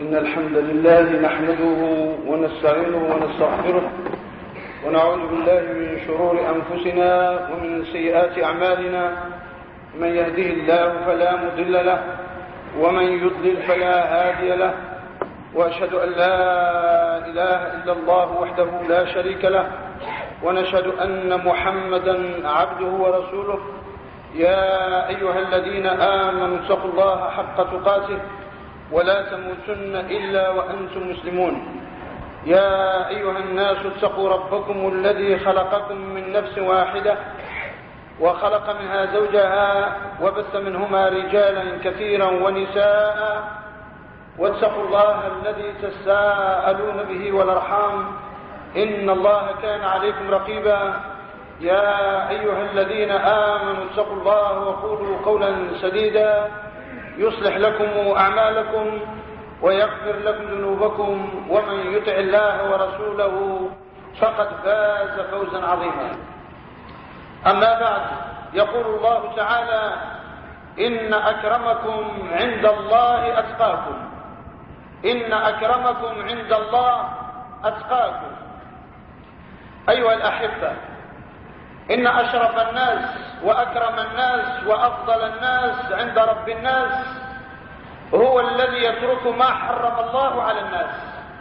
إن الحمد لله نحمده ونستعينه ونستغفره ونعوذ بالله من شرور أنفسنا ومن سيئات أعمالنا. من يهده الله فلا مضل له ومن يضلل فلا هادي له، وأشهد أن لا إله إلا الله وحده لا شريك له، ونشهد أن محمدا عبده ورسوله. يا أيها الذين آمنوا اتقوا الله حق تقاته ولا تموتن إلا وأنتم مسلمون. يا أيها الناس اتقوا ربكم الذي خلقكم من نفس واحدة وخلق منها زوجها وبث منهما رجالا كثيرا ونساء، واتقوا الله الذي تساءلون به والأرحام إن الله كان عليكم رقيبا. يا أيها الذين آمنوا اتقوا الله وقولوا قولا سديدا يصلح لكم أعمالكم ويغفر لكم ذنوبكم، ومن يطع الله ورسوله فقد فاز فوزا عظيما. أما بعد، يقول الله تعالى: إن أكرمكم عند الله أتقاكم. إن أكرمكم عند الله أتقاكم. أيها الأحبة، إن أشرف الناس وأكرم الناس وأفضل الناس عند رب الناس هو الذي يترك ما حرم الله على الناس،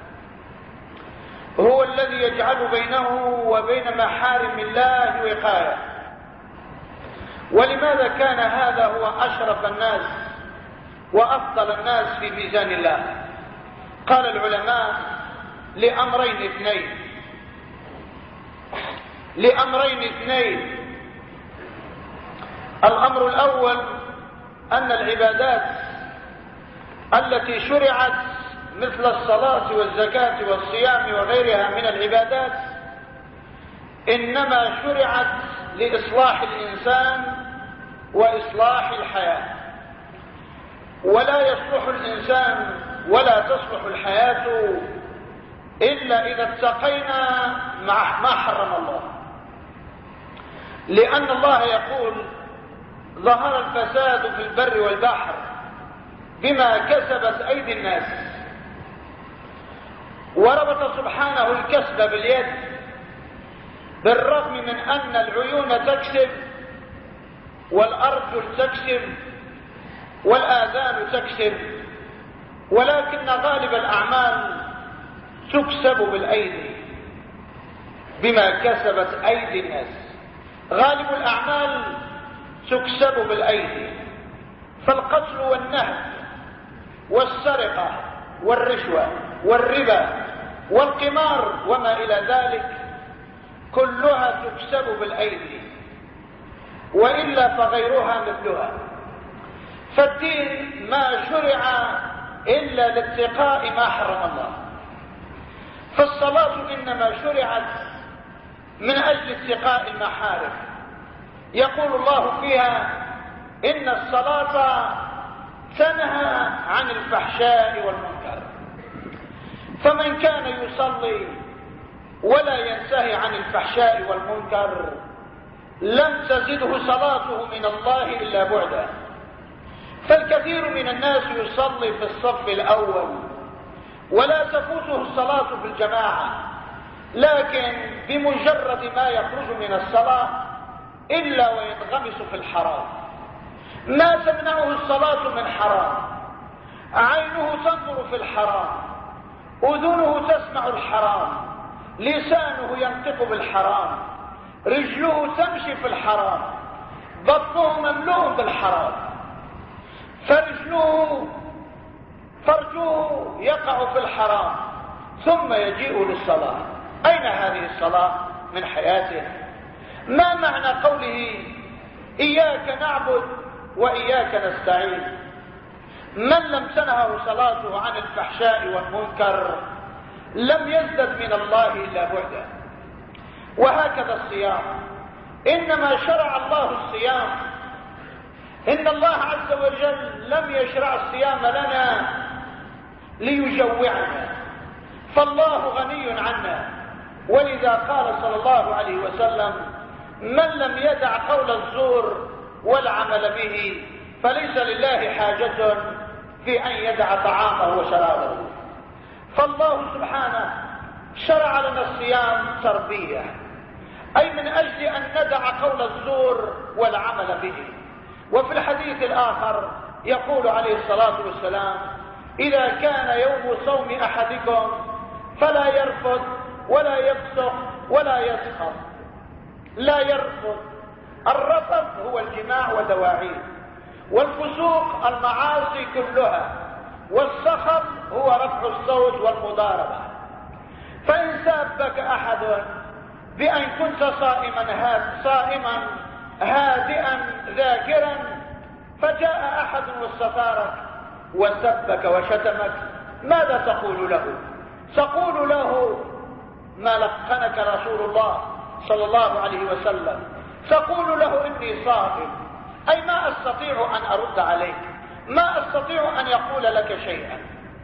هو الذي يجعل بينه وبين محارم الله وقاية. ولماذا كان هذا هو أشرف الناس وأفضل الناس في ميزان الله؟ قال العلماء: لأمرين اثنين. الأمر الأول أن العبادات التي شرعت مثل الصلاة والزكاة والصيام وغيرها من العبادات إنما شرعت لإصلاح الإنسان وإصلاح الحياة، ولا يصلح الإنسان ولا تصلح الحياة إلا إذا اتقينا ما حرم الله. لأن الله يقول: ظهر الفساد في البر والبحر بما كسبت أيدي الناس. وربط سبحانه الكسب باليد، بالرغم من أن العيون تكسب والأرجل تكسب والآذان تكسب، ولكن غالب الأعمال تكسب بالأيدي بما كسبت أيدي الناس. غالب الأعمال تكسب بالأيدي، فالقتل والنهب والسرقة والرشوة والربا والقمار وما إلى ذلك كلها تكسب بالأيدي، وإلا فغيرها مثلها. فالدين ما شرع إلا لاتقاء ما حرم الله. فالصلاة إنما شرعت من أجل اتقاء المحارم. يقول الله فيها: إن الصلاة تنهى عن الفحشاء والمنكر. فمن كان يصلي ولا ينتهي عن الفحشاء والمنكر لم تزده صلاته من الله إلا بعدا. فالكثير من الناس يصلي في الصف الأول ولا تفوته الصلاة في الجماعة، لكن بمجرد ما يخرج من الصلاة إلا وينغمس في الحرام. ما تمنعه الصلاة من حرام، عينه تنظر في الحرام، أذنه تسمع الحرام، لسانه ينطق بالحرام، رجله تمشي في الحرام، بطنه مملوء بالحرام، فرجه يقع في الحرام، ثم يجيء للصلاة. أين هذه الصلاة من حياته؟ ما معنى قوله: إياك نعبد وإياك نستعين؟ من لم تنهه صلاته عن الفحشاء والمنكر لم يزدد من الله إلا بعدا. وهكذا الصيام، إنما شرع الله الصيام. إن الله عز وجل لم يشرع الصيام لنا ليجوعنا، فالله غني عنا. ولذا قال صلى الله عليه وسلم: من لم يدع قول الزور والعمل به فليس لله حاجة في أن يدع طعامه وشرابه. فالله سبحانه شرع لنا الصيام تربية، أي من أجل أن ندع قول الزور والعمل به. وفي الحديث الآخر يقول عليه الصلاة والسلام: إذا كان يوم صوم أحدكم فلا يرفض ولا يفسق ولا يسخط. لا يرفض، الرفض هو الجماع ودواعيه، والفسوق المعاصي كلها، والسخط هو رفع الصوت والمضاربة. فإن سابك أحد بأن كنت صائما هادئا ذاكرا، فجاء أحد واستثارك وسبك وشتمك، ماذا تقول له؟ تقول له ما لقنك رسول الله صلى الله عليه وسلم، تقول له: إني صائم، أي ما أستطيع أن أرد عليك، ما أستطيع أن يقول لك شيئا.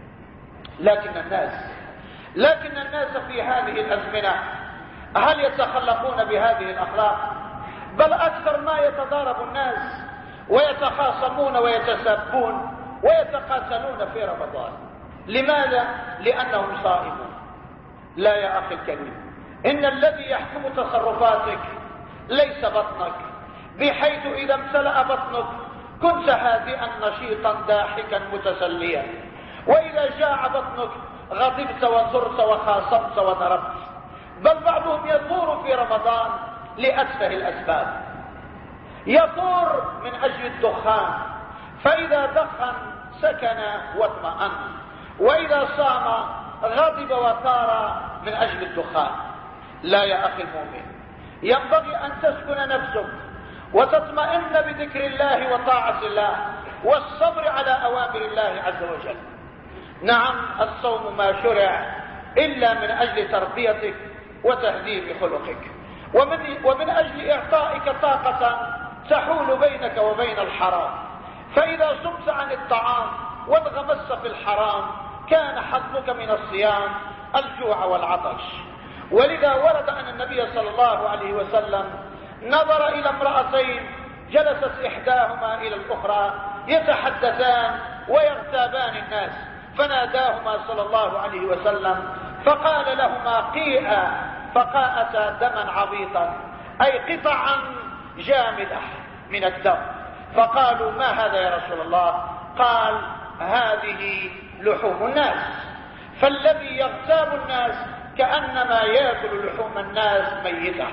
لكن الناس في هذه الأزمنة هل يتخلقون بهذه الأخلاق؟ بل أكثر ما يتضارب الناس ويتخاصمون ويتسابون ويتقاتلون في رمضان. لماذا؟ لأنهم صائمون. لا يا أخي الكريم، إن الذي يحكم تصرفاتك ليس بطنك، بحيث إذا امتلأ بطنك كنت هادئا نشيطا ضاحكا متسليا، وإذا جاع بطنك غضبت وزرت وخاصمت وضربت. بل بعضهم يثور في رمضان لأتفه الأسباب، يثور من أجل الدخان، فإذا دخن سكن واطمأن، وإذا صام غضب وثار من أجل الدخان. لا يا أخي المؤمن، ينبغي أن تسكن نفسك وتطمئن بذكر الله وطاعة الله والصبر على أوامر الله عز وجل. نعم، الصوم ما شرع إلا من أجل تربيتك وتهذيب خلقك، ومن أجل إعطائك طاقة تحول بينك وبين الحرام. فإذا صمت عن الطعام وانغمست في الحرام كان حظك من الصيام الجوع والعطش. ولذا ورد أن النبي صلى الله عليه وسلم نظر إلى امرأتين جلست إحداهما إلى الأخرى يتحدثان ويغتابان الناس، فناداهما صلى الله عليه وسلم فقال لهما: قيئا، فقاءتا دما عبيطا، أي قطعا جامدة من الدم. فقالوا: ما هذا يا رسول الله؟ قال: هذه لحوم الناس، فالذي يغتاب الناس كأنما يأكل لحوم الناس ميتة.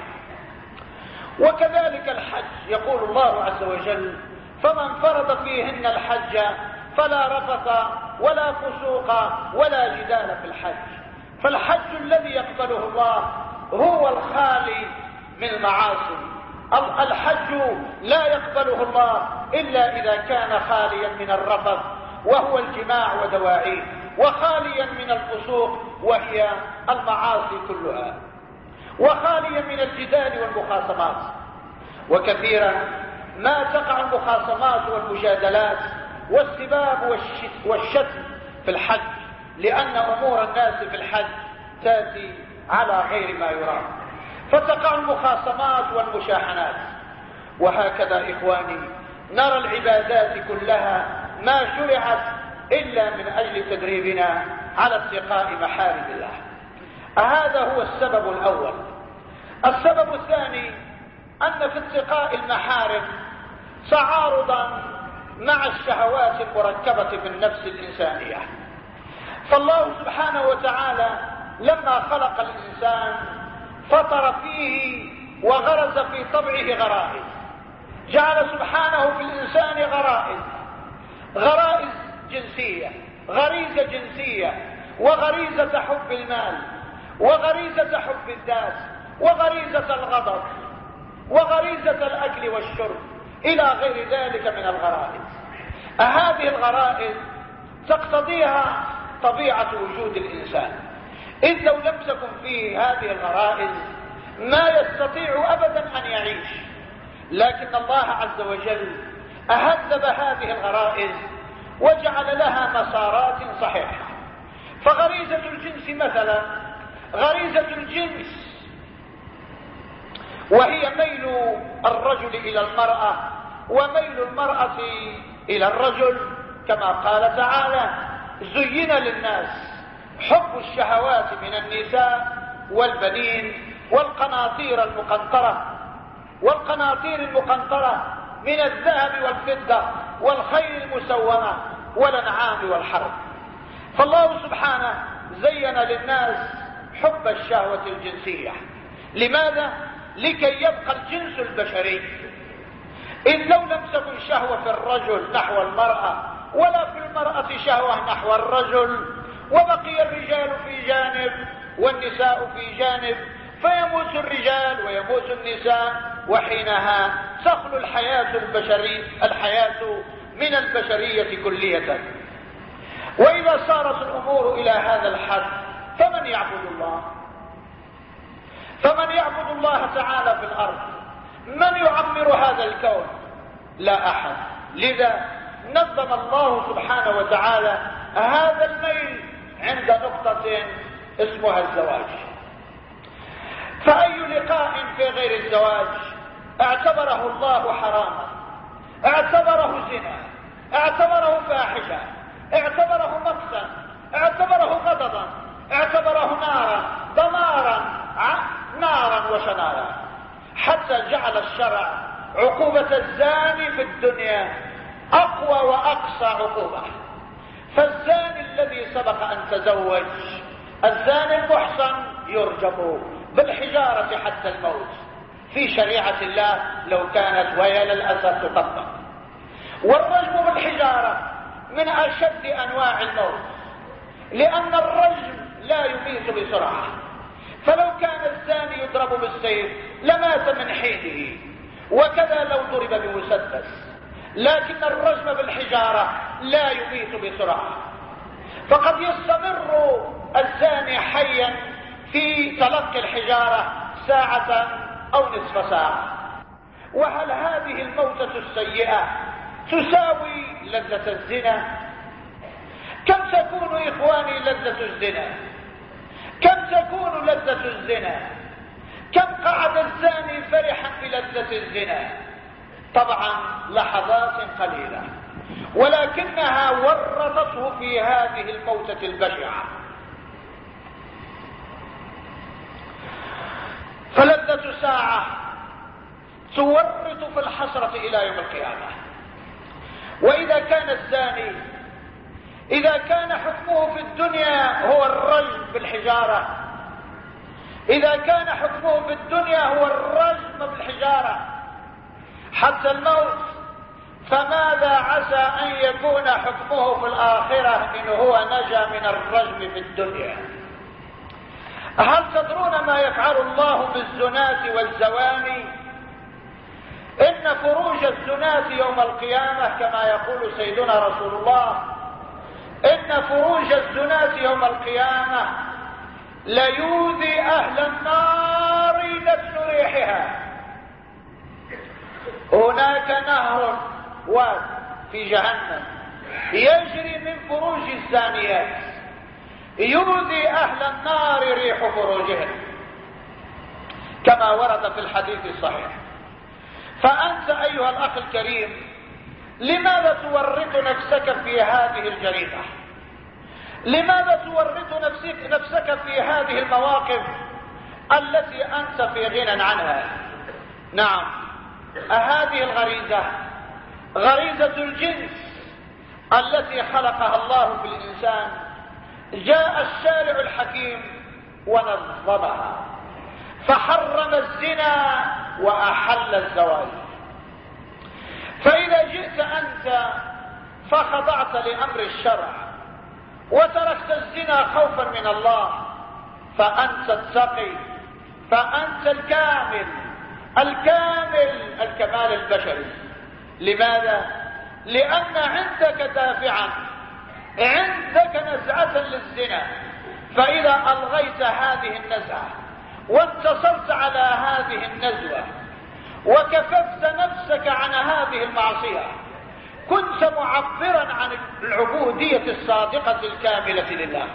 وكذلك الحج، يقول الله عز وجل: فمن فرض فيهن الحج فلا رفث ولا فسوق ولا جدال في الحج. فالحج الذي يقبله الله هو الخالي من المعاصي. الحج لا يقبله الله إلا إذا كان خاليا من الرفث وهو الجماع ودواعيه، وخاليا من الفسوق وهي المعاصي كلها، وخاليا من الجدال والمخاصمات. وكثيرا ما تقع المخاصمات والمجادلات والسباب والشتم في الحج، لأن أمور الناس في الحج تأتي على غير ما يرام، فتقع المخاصمات والمشاحنات. وهكذا إخواني نرى العبادات كلها ما شرعت إلا من أجل تدريبنا على اتقاء محارم الله. هذا هو السبب الأول. السبب الثاني أن في اتقاء المحارم تعارضا مع الشهوات المركبة في النفس الإنسانية. فالله سبحانه وتعالى لما خلق الإنسان فطر فيه وغرز في طبعه غرائز، جعل سبحانه في الإنسان غرائز جنسية، غريزة جنسية، وغريزة حب المال، وغريزة حب الذات، وغريزة الغضب، وغريزة الأكل والشرب، إلى غير ذلك من الغرائز. هذه الغرائز تقتضيها طبيعة وجود الإنسان، إذ لو لم تكن فيه هذه الغرائز ما يستطيع أبدا أن يعيش. لكن الله عز وجل أهذب هذه الغرائز وجعل لها مسارات صحيحة. فغريزة الجنس مثلا، غريزة الجنس وهي ميل الرجل إلى المرأة وميل المرأة إلى الرجل، كما قال تعالى: زين للناس حب الشهوات من النساء والبنين والقناطير المقنطرة من الذهب والفضة والخيل المسومة والأنعام والحرث. فالله سبحانه زين للناس حب الشهوة الجنسية. لماذا؟ لكي يبقى الجنس البشري. إن لو لم تكن شهوة في الرجل نحو المرأة ولا في المرأة شهوة نحو الرجل، وبقي الرجال في جانب والنساء في جانب، فيموت الرجال ويموت النساء، وحينها تخلو الحياة من البشرية كلية. وإذا صارت الأمور إلى هذا الحد فمن يعبد الله تعالى في الأرض؟ من يعمر هذا الكون؟ لا أحد. لذا نظم الله سبحانه وتعالى هذا الميل عند نقطة اسمها الزواج. فأي لقاء في غير الزواج اعتبره الله حراما، اعتبره زنا، اعتبره فاحشة، اعتبره مقتا، اعتبره غضبا، اعتبره نارا، دمارا، نارا وشنارا، حتى جعل الشرع عقوبة الزاني في الدنيا أقوى وأقصى عقوبة. فالزاني الذي سبق أن تزوج، الزاني المحصن، يرجم بالحجارة حتى الموت في شريعة الله لو كانت ويا للأسف تطبق. والرجم بالحجارة من أشد أنواع الموت، لأن الرجم لا يميت بسرعة، فلو كان الزاني يضرب بالسيف لمات من حينه، وكذا لو ضرب بمسدس. لكن الرجم بالحجارة لا يميت بسرعة، فقد يستمر الزاني حيا في تلقي الحجارة ساعة أو نصف ساعة. وهل هذه الموتة السيئة تساوي لذة الزنا؟ كم تكون إخواني لذة الزنا؟ كم تكون لذة الزنا؟ كم قعد الزاني فرحا بلذة الزنا؟ طبعا لحظات قليلة، ولكنها ورطته في هذه الموتة البشعة. فلذة ساعة تورط في الحسرة إلى يوم القيامة. وإذا كان الزاني إذا كان حكمه في الدنيا هو الرجم بالحجارة، إذا كان حكمه في الدنيا هو الرجم بالحجارة حتى الموت، فماذا عسى أن يكون حكمه في الآخرة إن هو نجا من الرجم في الدنيا؟ هل تدرون ما يفعل الله بالزناة والزواني؟ إن فروج الزناة يوم القيامة كما يقول سيدنا رسول الله: إن فروج الزناة يوم القيامة ليؤذي أهل النار نتن ريحها. هناك نهر واد في جهنم يجري من فروج الزانيات، يؤذي أهل النار ريح فروجهم كما ورد في الحديث الصحيح. فأنت أيها الأخ الكريم، لماذا تورط نفسك في هذه الجريمة؟ لماذا تورط نفسك في هذه المواقف التي أنت في غنى عنها؟ نعم، هذه الغريزة غريزة الجنس التي خلقها الله في الإنسان، جاء الشارع الحكيم ونظمها، فحرم الزنا وأحل الزواج. فإذا جئت أنت فخضعت لأمر الشرع وتركت الزنا خوفا من الله، فأنت التقي، فأنت الكمال البشري. لماذا؟ لأن عندك دافعا، عندك نزعة للزنا، فإذا ألغيت هذه النزعة وانتصرت على هذه النزوة وكففت نفسك عن هذه المعصية، كنت معبرا عن العبودية الصادقة الكاملة لله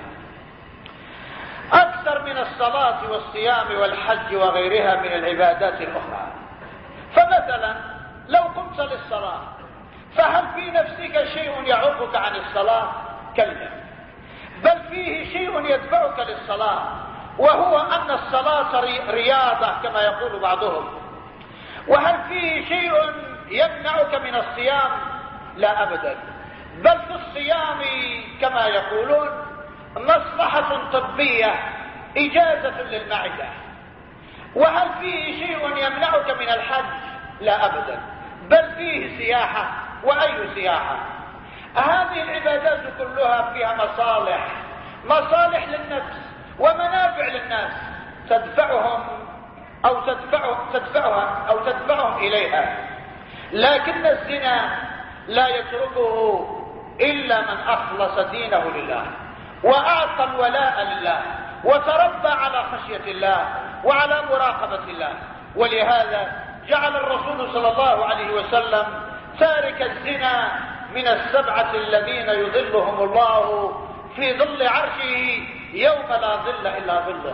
أكثر من الصلاة والصيام والحج وغيرها من العبادات الأخرى. فمثلا لو قمت للصلاة فهل في نفسك شيء يعوقك عن الصلاة؟ كلا، بل فيه شيء يدفعك للصلاة، وهو أن الصلاة رياضة كما يقول بعضهم. وهل فيه شيء يمنعك من الصيام؟ لا أبدا، بل في الصيام كما يقولون مصلحة طبية، إجازة للمعدة. وهل فيه شيء يمنعك من الحج؟ لا أبدا، بل فيه سياحة. وأي سياحة؟ هذه العبادات كلها فيها مصالح للنفس ومنافع للناس تدفعهم أو تدفعهم إليها. لكن الزنا لا يتركه إلا من أخلص دينه لله وأعطى الولاء لله وتربى على خشية الله وعلى مراقبة الله. ولهذا جعل الرسول صلى الله عليه وسلم تارك الزنا من السبعة الذين يظلهم الله في ظل عرشه يوم لا ظل إلا ظله.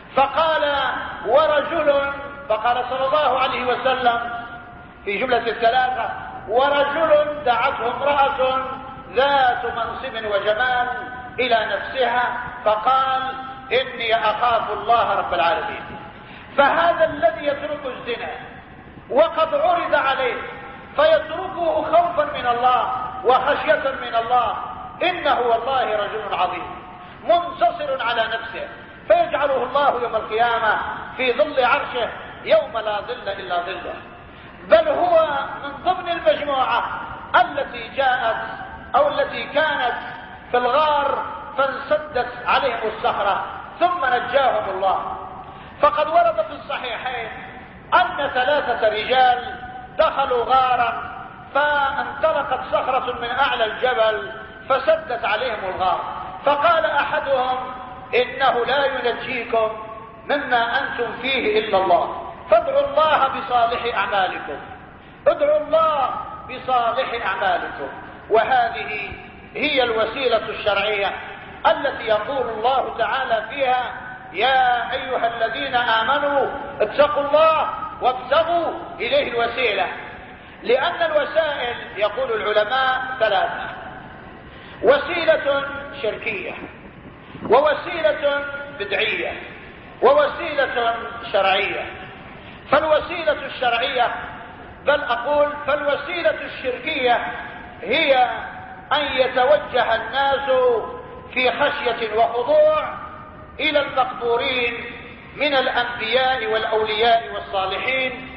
فقال صلى الله عليه وسلم في جملة الثلاثة: ورجل دعته امرأة ذات منصب وجمال إلى نفسها فقال: إني أخاف الله رب العالمين. فهذا الذي يترك الزنا وقد عرض عليه فيتركه خوفا من الله وخشية من الله، إنه والله رجل عظيم منتصر على نفسه، فيجعله الله يوم القيامة في ظل عرشه يوم لا ظل إلا ظله. بل هو من ضمن المجموعة التي جاءت أو التي كانت في الغار فانسدت عليهم الصخرة ثم نجاهم الله. فقد ورد في الصحيحين أن 3 رجال دخلوا غارا فانطلقت صخرة من أعلى الجبل فسدت عليهم الغار، فقال أحدهم: إنه لا ينجيكم مما أنتم فيه إلا الله، فادعوا الله بصالح أعمالكم، ادعوا الله بصالح أعمالكم. وهذه هي الوسيلة الشرعية التي يقول الله تعالى فيها: يا أيها الذين آمنوا اتقوا الله وابتغوا إليه الوسيلة. لأن الوسائل يقول العلماء 3: وسيلة شركية، ووسيلة بدعية، ووسيلة شرعية. فالوسيلة الشرعية فالوسيلة الشركية هي أن يتوجه الناس في خشية وخضوع إلى المقبورين من الأنبياء والأولياء والصالحين،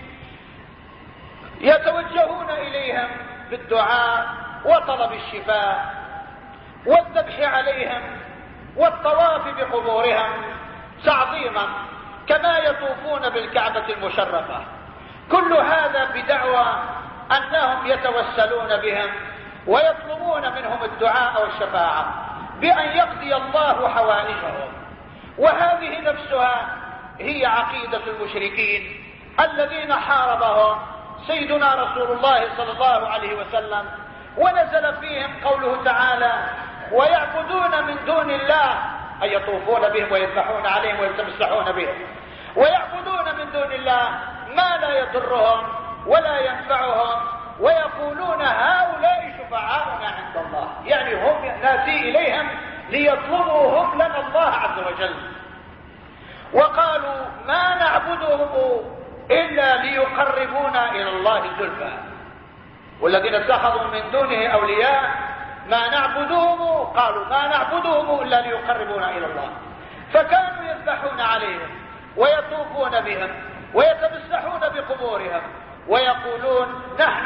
يتوجهون إليهم بالدعاء وطلب الشفاء والذبح عليهم والطواف بقبورهم تعظيما، كما يطوفون بالكعبة المشرفة. كل هذا بدعوى أنهم يتوسلون بهم ويطلبون منهم الدعاء والشفاعة بأن يقضي الله حوائجهم. وهذه نفسها هي عقيدة المشركين الذين حاربهم سيدنا رسول الله صلى الله عليه وسلم، ونزل فيهم قوله تعالى: ويعبدون من دون الله، أي يطوفون بهم ويذبحون عليهم ويتمسحون بهم، ويعبدون من دون الله ما لا يضرهم ولا ينفعهم، ويقولون هؤلاء شفعاؤنا عند الله، يعني هم ناتي إليهم ليطلبوا هم لنا الله عز وجل. وقالوا ما نعبدهم إلا ليقربونا إلى الله زلفى، والذين اتخذوا من دونه أولياء ما نعبدهم، قالوا ما نعبدهم إلا ليقربونا إلى الله. فكانوا يذبحون عليهم ويطوفون بهم ويتمسحون بقبورهم ويقولون نحن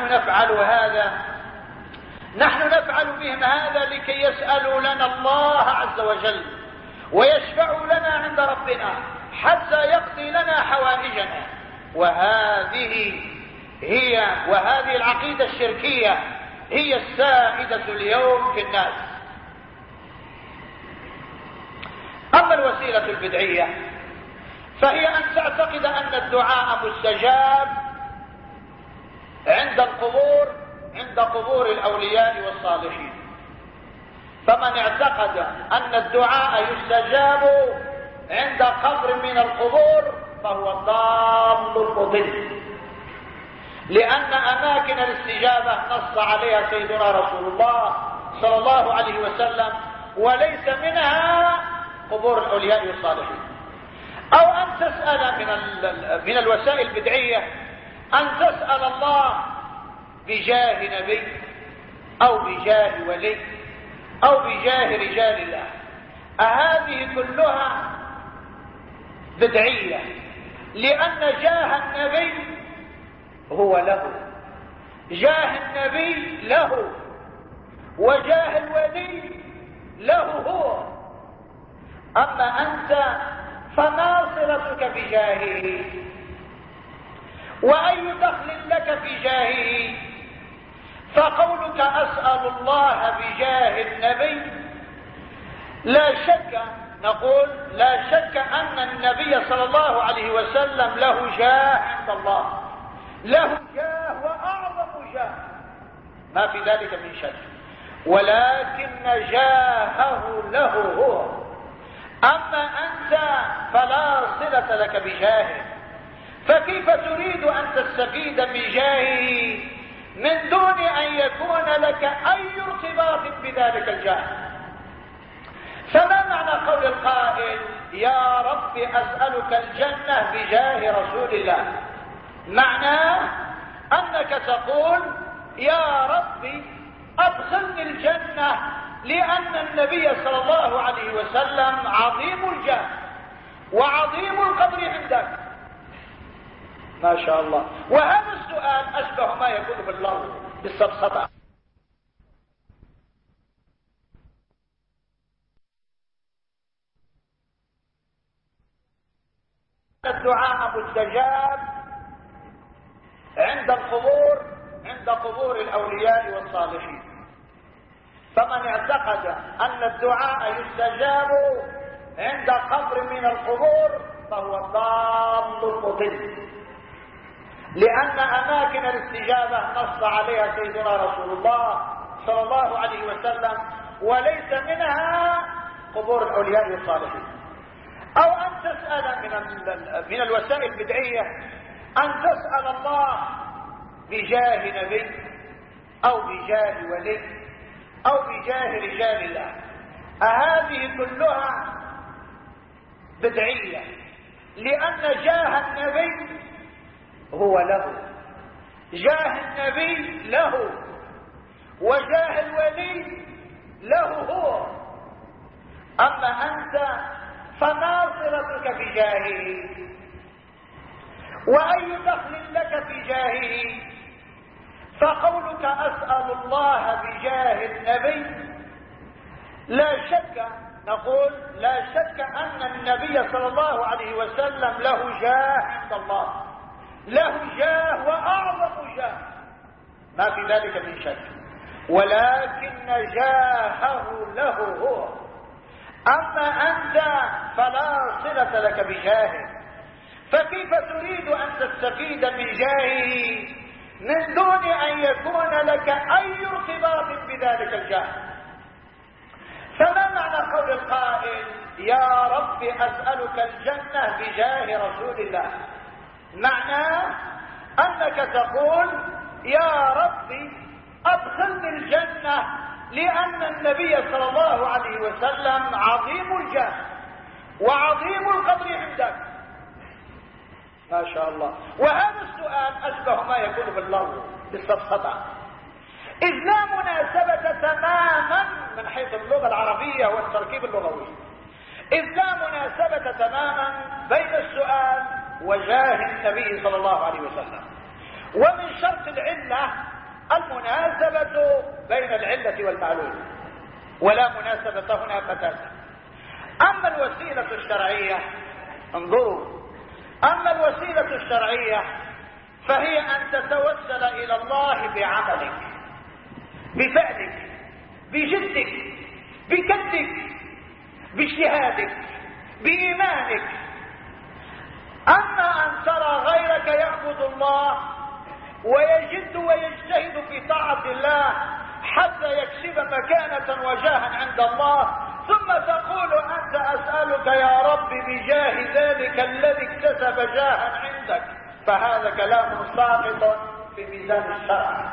نفعل بهم هذا لكي يسألوا لنا الله عز وجل ويشفعوا لنا عند ربنا حتى يقضي لنا حوائجنا. وهذه العقيدة الشركية هي السائدة اليوم في الناس. أما الوسيلة البدعية فهي أن تعتقد أن الدعاء مستجاب عند قبور الأولياء والصالحين. فمن اعتقد أن الدعاء يستجاب عند قبر من القبور فهو ضال مضل. لأن أماكن الاستجابة نص عليها سيدنا رسول الله صلى الله عليه وسلم، وليس منها قبور الأولياء والصالحين. أو أن تسأل من الوسائل البدعية أن تسأل الله بجاه نبي أو بجاه ولي أو بجاه رجال الله. هذه كلها بدعية، لأن جاه النبي هو له، جاه النبي له، وجاه الولي له هو. أما أنت فما صلتك بجاهه؟ وأي دخل لك في جاهه؟ فقولك أسأل الله بجاه النبي، لا شك، نقول لا شك أن النبي صلى الله عليه وسلم له جاه عند الله، له جاه وأعظم جاه، ما في ذلك من شك، ولكن جاهه له هو. أما أنت فلا صلة لك بجاهه، فكيف تريد أن تستفيد من جاهه من دون أن يكون لك أي ارتباط بذلك الجاه؟ فما معنى قول القائل يا رب أسألك الجنة بجاه رسول الله؟ معناه أنك تقول يا رب أدخلني الجنة، لأن النبي صلى الله عليه وسلم عظيم الجاه وعظيم القدر عندك. ما شاء الله. وهذا السؤال أشبه ما يكون باللغو، بالسفسطة. الدعاء مستجاب عند القبور، عند قبور الأولياء والصالحين. فمن اعتقد أن الدعاء يستجاب عند قبر من القبور فهو ضال مضل، لأن أماكن الاستجابة نص عليها سيدنا رسول الله صلى الله عليه وسلم، وليس منها قبور الأولياء والصالحين. أو أن تسأل من الوسائل البدعية أن تسأل الله بجاه نبي أو بجاه ولي أو بجاه رجال الله. هذه كلها بدعية، لأن جاه النبي هو له، جاه النبي له، وجاه الولي له هو. أما أنت فما صلتك بجاهه؟ وأي دخل لك في جاهه؟ فقولك أسأل الله بجاه النبي، لا شك، نقول لا شك أن النبي صلى الله عليه وسلم له جاه عند الله، له جاه وأعظم جاه، ما في ذلك من شك، ولكن جاهه له هو. أما أنت فلا صلة لك بجاهه، فكيف تريد أن تستفيد من جاهه من دون أن يكون لك أي ارتباط بذلك الجاه؟ فما معنى قول القائل يا رب أسألك الجنة بجاه رسول الله؟ معناه أنك تقول يا رب أدخلني الجنة، لأن النبي صلى الله عليه وسلم عظيم الجاه وعظيم القدر عندك. ما شاء الله. وهذا السؤال أشبه ما يكون باللغو، بالسفسطة، إذ لا مناسبة تماما من حيث اللغة العربية والتركيب اللغوي، إذ لا مناسبة تماما بين السؤال وجاه النبي صلى الله عليه وسلم. ومن شرط العلة المناسبة بين العلة والمعلول، ولا مناسبة هنا بتاتا. أما الوسيلة الشرعية، انظروا، أما الوسيلة الشرعية فهي أن تتوسل إلى الله بعملك، بفعلك، بجدك، بكدك، باجتهادك، بإيمانك. أما أن ترى غيرك يعبد الله ويجد ويجتهد في طاعة الله حتى يكسب مكانة وجاها عند الله، ثم تقول أنت أسألك يا رب بجاه ذلك الذي اكتسب جاها عندك، فهذا كلام ساقط في ميزان الشرع،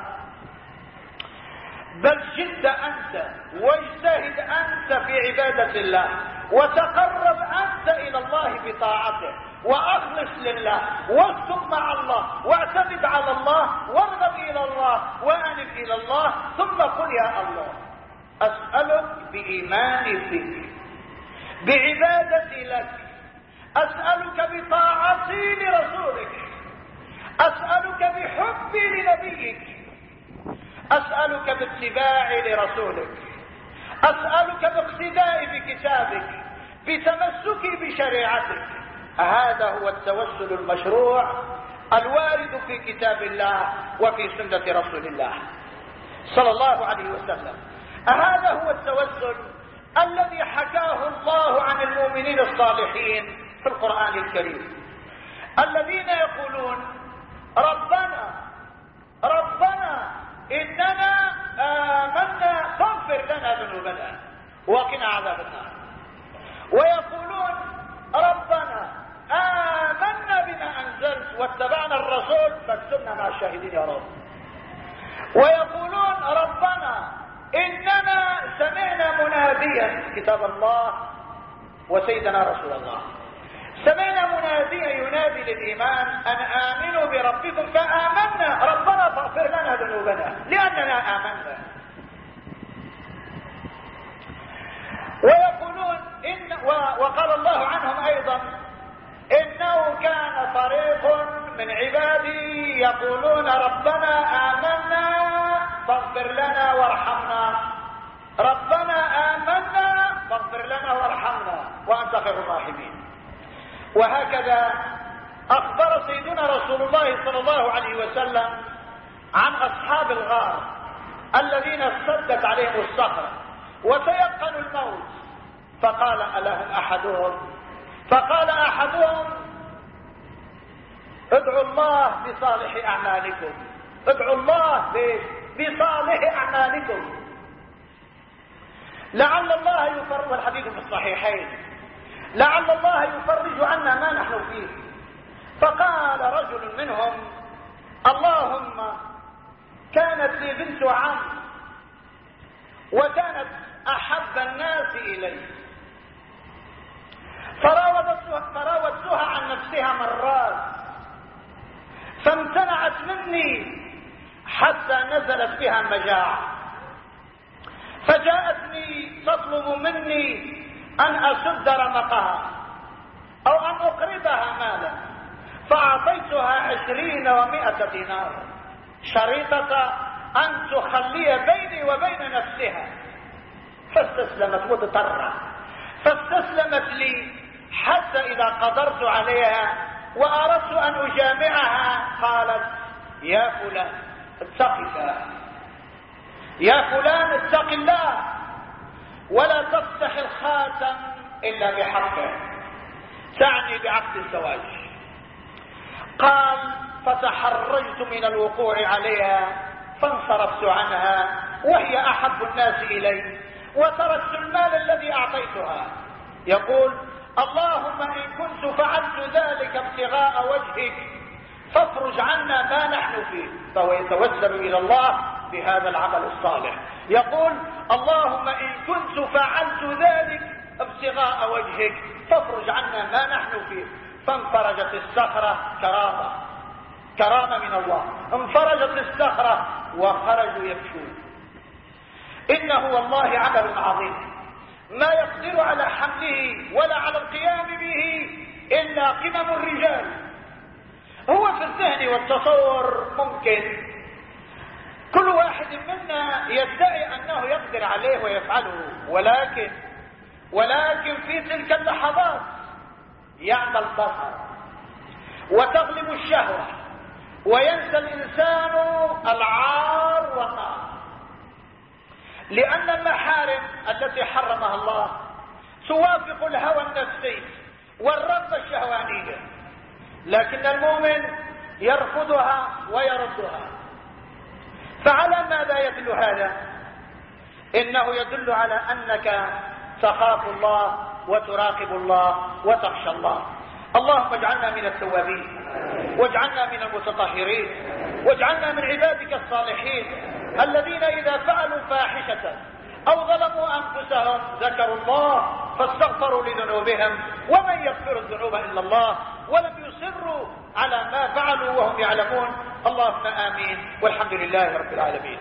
بل جد أنت واجتهد أنت في عبادة الله، وتقرب أنت إلى الله بطاعته، وأخلص لله، واصدق مع الله، واعتمد على الله، وارغب إلى الله، وأنب إلى الله، ثم قل يا الله أسألك بإيماني فيك، بعبادتي لك، أسألك بطاعتي لرسولك، أسألك بحبي لنبيك، أسألك باتباعي لرسولك، أسألك باقتدائي بكتابك، بتمسكي بشريعتك. هذا هو التوسل المشروع الوارد في كتاب الله وفي سنة رسول الله صلى الله عليه وسلم. هذا هو التوسل الذي حكاه الله عن المؤمنين الصالحين في القرآن الكريم، الذين يقولون ربنا إننا آمنا فاغفر لنا ذنوبنا وقنا عذاب النار، ويقولون ربنا آمنا بما أنزلت واتبعنا الرسول فاكتبنا مع الشاهدين يا رب، ويقولون ربنا إننا سمعنا مناديا، كتاب الله وسيدنا رسول الله، سمعنا مناديا ينادي للإيمان أن آمنوا بربكم فآمنا، ربنا فاغفر لنا ذنوبنا لأننا آمنا. ويقولون وقال الله عنهم أيضا إنه كان فريق من عبادي يقولون ربنا آمنا فاغفر لنا وارحمنا، ربنا آمنا فاغفر لنا وارحمنا وأنت خير الراحمين. وهكذا أخبر سيدنا رسول الله صلى الله عليه وسلم عن أصحاب الغار الذين اشتدت عليهم الصخرة وتيقنوا الموت، فقال أحدهم ادعوا الله بصالح أعمالكم، ادعوا الله بصالح أعمالكم لعل الله يفرج، والحديث في الصحيحين، لعل الله يفرج عنا ما نحن فيه. فقال رجل منهم اللهم كانت لي بنت عم وكانت أحب الناس إلي، فراودتها عن نفسها مرات فامتنعت مني حتى نزلت بها المجاعة، فجاءتني تطلب مني أن أسد رمقها أو أن أقرضها مالا، فأعطيتها 20 و100 دينار شريطة أن تخلي بيني وبين نفسها، فاستسلمت مضطرة، فاستسلمت لي حتى إذا قدرت عليها وأردت أن أجامعها قالت يا فلان اتق الله، يا فلان اتق الله ولا تفتح الخاتم إلا بحقه، تعني بعقد الزواج. قال فتحرجت من الوقوع عليها فانصرفت عنها وهي أحب الناس إلي، وتركت المال الذي أعطيتها. يقول اللهم إن كنت فعلت ذلك ابتغاء وجهك فافرج عنا ما نحن فيه، فهو يتوسل إلى الله بهذا العمل الصالح، يقول اللهم إن كنت فعلت ذلك ابتغاء وجهك فافرج عنا ما نحن فيه، فانفرجت الصخرة، كرامة من الله، انفرجت الصخرة وخرجوا يمشون. إنه والله عمل عظيم ما يقدر على حمله ولا على القيام به إلا قمم الرجال. هو في الذهن والتصور ممكن كل واحد منا يدعي أنه يقدر عليه ويفعله، ولكن في تلك اللحظات يعمى البصر وتغلب الشهوة وينسى الإنسان العار والنار، لأن المحارم التي حرمها الله توافق الهوى النفسي والرغبة الشهوانية، لكن المؤمن يرفضها ويردها. فعلى ماذا يدل هذا؟ إنه يدل على أنك تخاف الله وتراقب الله وتخشى الله. اللهم اجعلنا من التوابين واجعلنا من المتطهرين واجعلنا من عبادك الصالحين الذين إذا فعلوا فاحشة أو ظلموا أنفسهم ذكروا الله فاستغفروا لذنوبهم ومن يغفر الذنوب إلا الله ولم يصروا على ما فعلوا وهم يعلمون. اللهم آمين والحمد لله رب العالمين.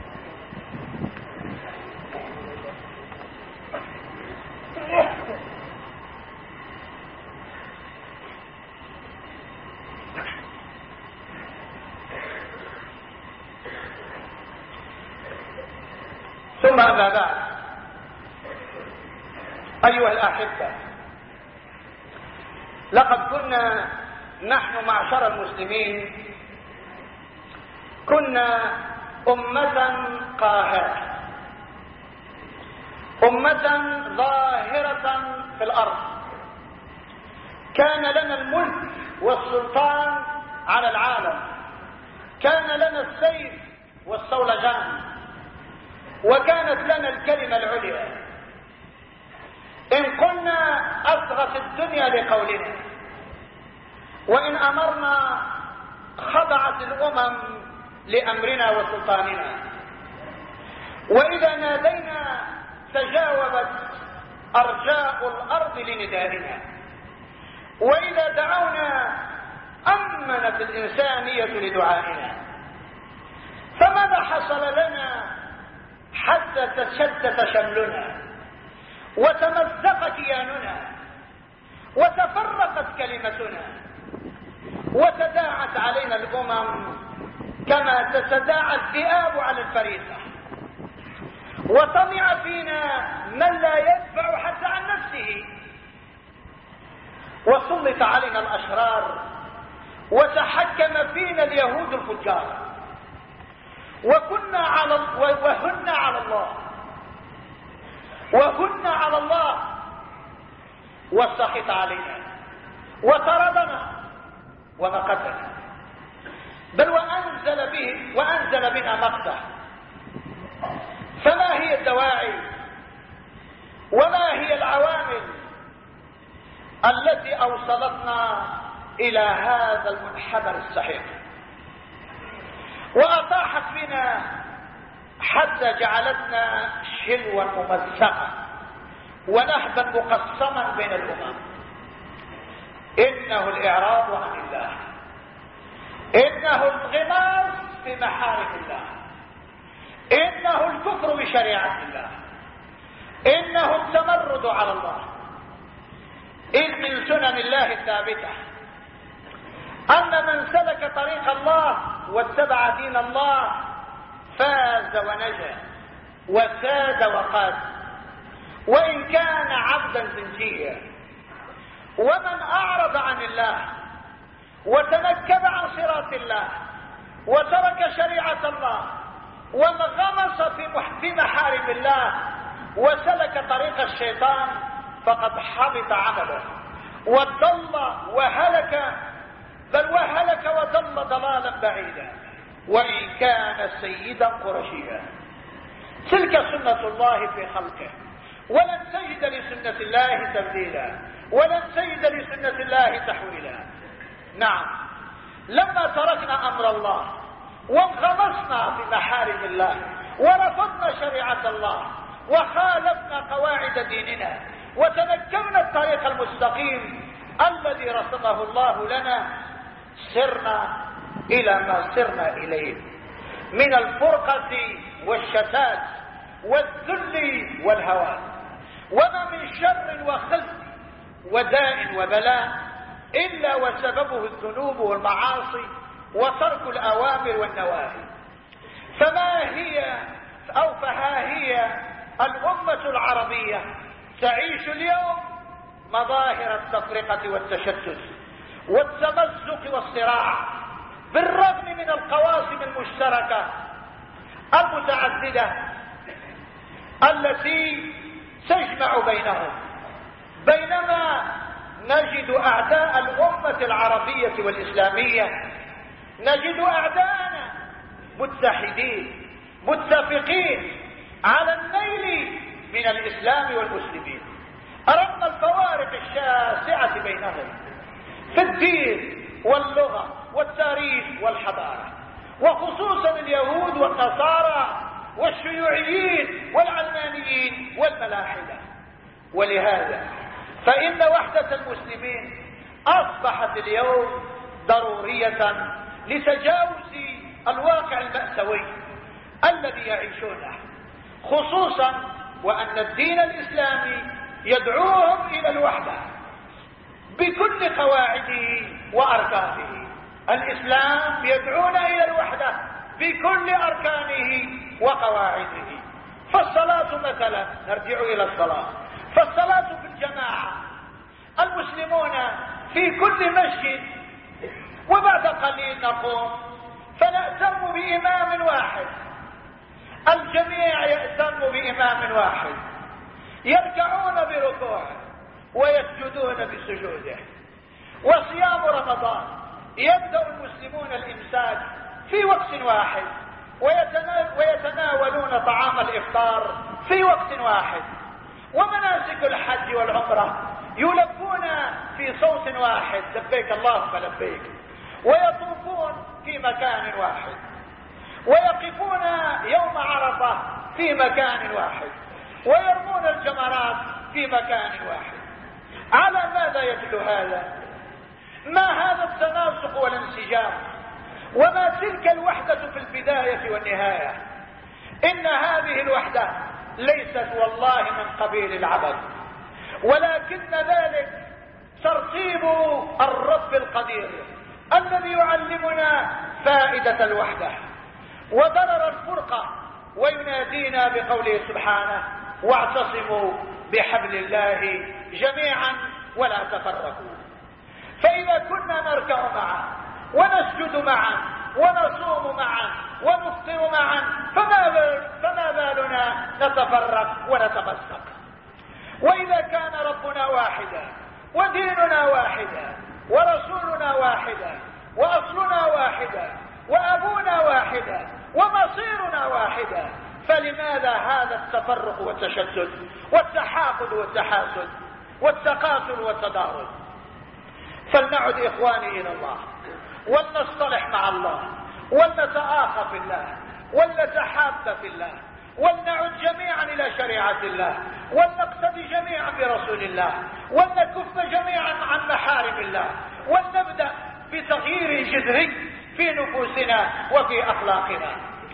ثم أما بعد، أيها الأحبة، لقد كنا نحن معشر المسلمين كنا أمة قاهرة، أمة ظاهرة في الأرض، كان لنا الملك والسلطان على العالم، كان لنا السيف والصولجان، وكانت لنا الكلمة العليا. إن قلنا أصغت الدنيا لقولنا، وإن أمرنا خضعت الأمم لأمرنا وسلطاننا، وإذا نادينا تجاوبت أرجاء الأرض لندائنا، وإذا دعونا أمنت الإنسانية لدعائنا. فماذا حصل لنا حتى تشتت شملنا وتمزق كياننا وتفرقت كلمتنا وتداعت علينا الأمم كما تتداعى الذئاب على الفريسة، وطمع فينا من لا يدفع حتى عن نفسه، وسلط علينا الأشرار وتحكم فينا اليهود الفجار، وهن على الله وسخط علينا وطردنا ومقتنا، بل وأنزل بنا مقته. فما هي الدواعي وما هي العوامل التي أوصلتنا إلى هذا المنحدر السحيق وأطاحت بنا حتى جعلتنا شلوا ممزقا ونهبا مقسما بين الأمم؟ إنه الإعراض عن الله، إنه الانغماس في محارم الله، إنه الكفر بشريعة الله، إنه التمرد على الله. إذ من سنن الله الثابتة أن من سلك طريق الله واتبع دين الله فاز ونجا وساد وقاد، وإن كان عبدا زنجيا. ومن أعرض عن الله وتنكب عن صراط الله وترك شريعة الله وانغمس في محارم الله وسلك طريق الشيطان فقد حبط عمله وضل وهلك، بل وهلك وضل ضلالا بعيدا وإن كان سيدا قرشيا. تلك سنة الله في خلقه، ولن تجد لسنة الله تبديلا، ولن تجد لسنة الله تحويلا. نعم، لما تركنا أمر الله وانغمسنا في محارم الله ورفضنا شريعة الله وخالفنا قواعد ديننا وتنكبنا الطريق المستقيم الذي رسمه الله لنا، سرنا إلى ما سرنا إليه من الفرقة والشتات والذل والهوان، وما من شر وخزي وداء وبلاء إلا وسببه الذنوب والمعاصي وترك الأوامر والنواهي. فها هي الأمة العربية تعيش اليوم مظاهر التفرقة والتشتت والتمزق والصراع، بالرغم من القواسم المشتركة المتعددة التي تجمع بينهم، بينما نجد أعداء الأمة العربية والإسلامية، نجد أعداءنا متحدين متفقين على النيل من الإسلام والمسلمين، رغم الفوارق الشاسعة بينهم في الدين واللغة والتاريخ والحضارة، وخصوصا اليهود والنصارى والشيوعيين والعلمانيين والملاحدة. ولهذا فإن وحدة المسلمين أصبحت اليوم ضرورية لتجاوز الواقع المأساوي الذي يعيشونه، خصوصا وأن الدين الإسلامي يدعوهم إلى الوحدة بكل قواعده وأركانه. الإسلام يدعونا إلى الوحدة بكل أركانه وقواعده. فالصلاة مثلا، نرجع إلى الصلاة، فالصلاة في الجماعة، المسلمون في كل مسجد، وبعد قليل نقوم فنأتم بإمام واحد، الجميع يأتم بإمام واحد، يركعون بركوعه ويسجدون بسجوده. وصيام رمضان يبدأ المسلمون الإمساك في وقت واحد، ويتناولون طعام الإفطار في وقت واحد. ومناسك الحج والعمرة يلبون في صوت واحد، لبيك اللهم لبيك، ويطوفون في مكان واحد، ويقفون يوم عرفة في مكان واحد، ويرمون الجمرات في مكان واحد. على ماذا يدل هذا؟ ما هذا التناسق والانسجام؟ وما تلك الوحدة في البداية والنهاية؟ إن هذه الوحدة ليست والله من قبيل العبث، ولكن ذلك ترتيب الرب القدير الذي يعلمنا فائدة الوحدة وضرر الفرقة، وينادينا بقوله سبحانه: واعتصموا بحبل الله جميعا ولا تفرقوا. فإذا كنا نركع معا ونسجد معا ونصوم معا ونفطر معا، فما بالنا نتفرق ونتمسك؟ وإذا كان ربنا واحدا وديننا واحدا ورسولنا واحدا وأصلنا واحدا وأبونا واحدا ومصيرنا واحدا، فلماذا هذا التفرق والتشتت والتحاقد والتحاسد والتقاتل والتضارب؟ فلنعد إخواني إلى الله، ولنصطلح مع الله، ولنتآخى في الله، ولنتحاب في الله، ولنعد جميعا إلى شريعة الله، ولنقتدي جميعا برسول الله، ولنكف جميعا عن محارم الله، ولنبدأ بتغيير جذري في نفوسنا وفي أخلاقنا،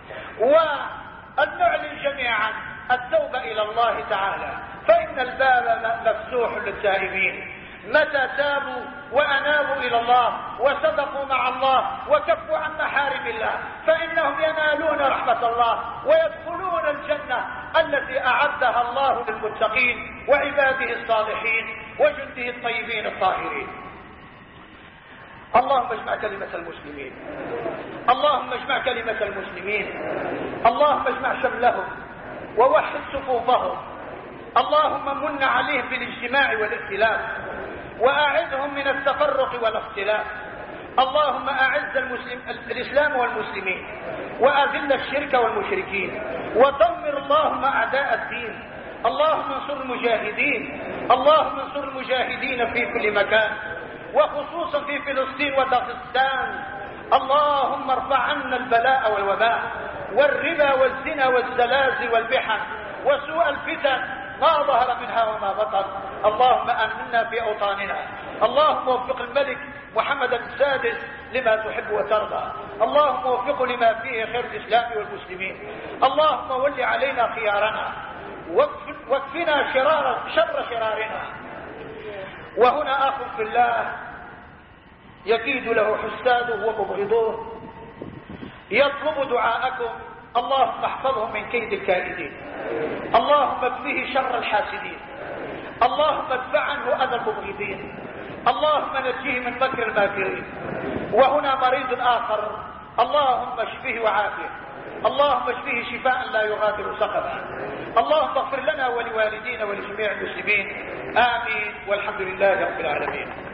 ونعلن جميعا التوبة إلى الله تعالى، فإن الباب مفتوح للتائبين متى تابوا وأنابوا إلى الله وصدقوا مع الله وكفوا عن محارم الله، فإنهم ينالون رحمة الله ويدخلون الجنة التي أعدها الله للمتقين وعباده الصالحين وجنده الطيبين الطاهرين. اللهم اجمع كلمة المسلمين، اللهم اجمع كلمة المسلمين، اللهم اجمع شملهم ووحد صفوفهم، اللهم من عليهم بالاجتماع والائتلاف، وأعذهم من التفرق والاختلاف. اللهم أعز الإسلام والمسلمين، وأذل الشرك والمشركين، ودمر اللهم أعداء الدين. اللهم انصر المجاهدين، اللهم انصر المجاهدين في كل مكان، وخصوصا في فلسطين وداغستان. اللهم ارفع عنا البلاء والوباء والربا والزنا والزلازل والبحن وسوء الفتن ما ظهر منها وما بطن. اللهم آمنا في أوطاننا، اللهم وفق الملك محمد السادس لما تحب وترضى، اللهم وفقه لما فيه خير الإسلام والمسلمين. اللهم ول علينا خيارنا واكفنا شر شرارنا. وهنا أخ في الله يكيد له حساده ومبغضوه يطلب دعاءكم، اللهم احفظهم من كيد الكائدين، اللهم اكفه شر الحاسدين، اللهم ادفع عنه اذى المبغضين، اللهم نجيه من مكر الماكرين. وهنا مريض آخر، اللهم اشفه وعافيه، اللهم اشفه شفاء لا يغادر سقما. اللهم اغفر لنا ولوالدينا ولجميع المسلمين، آمين، والحمد لله رب العالمين.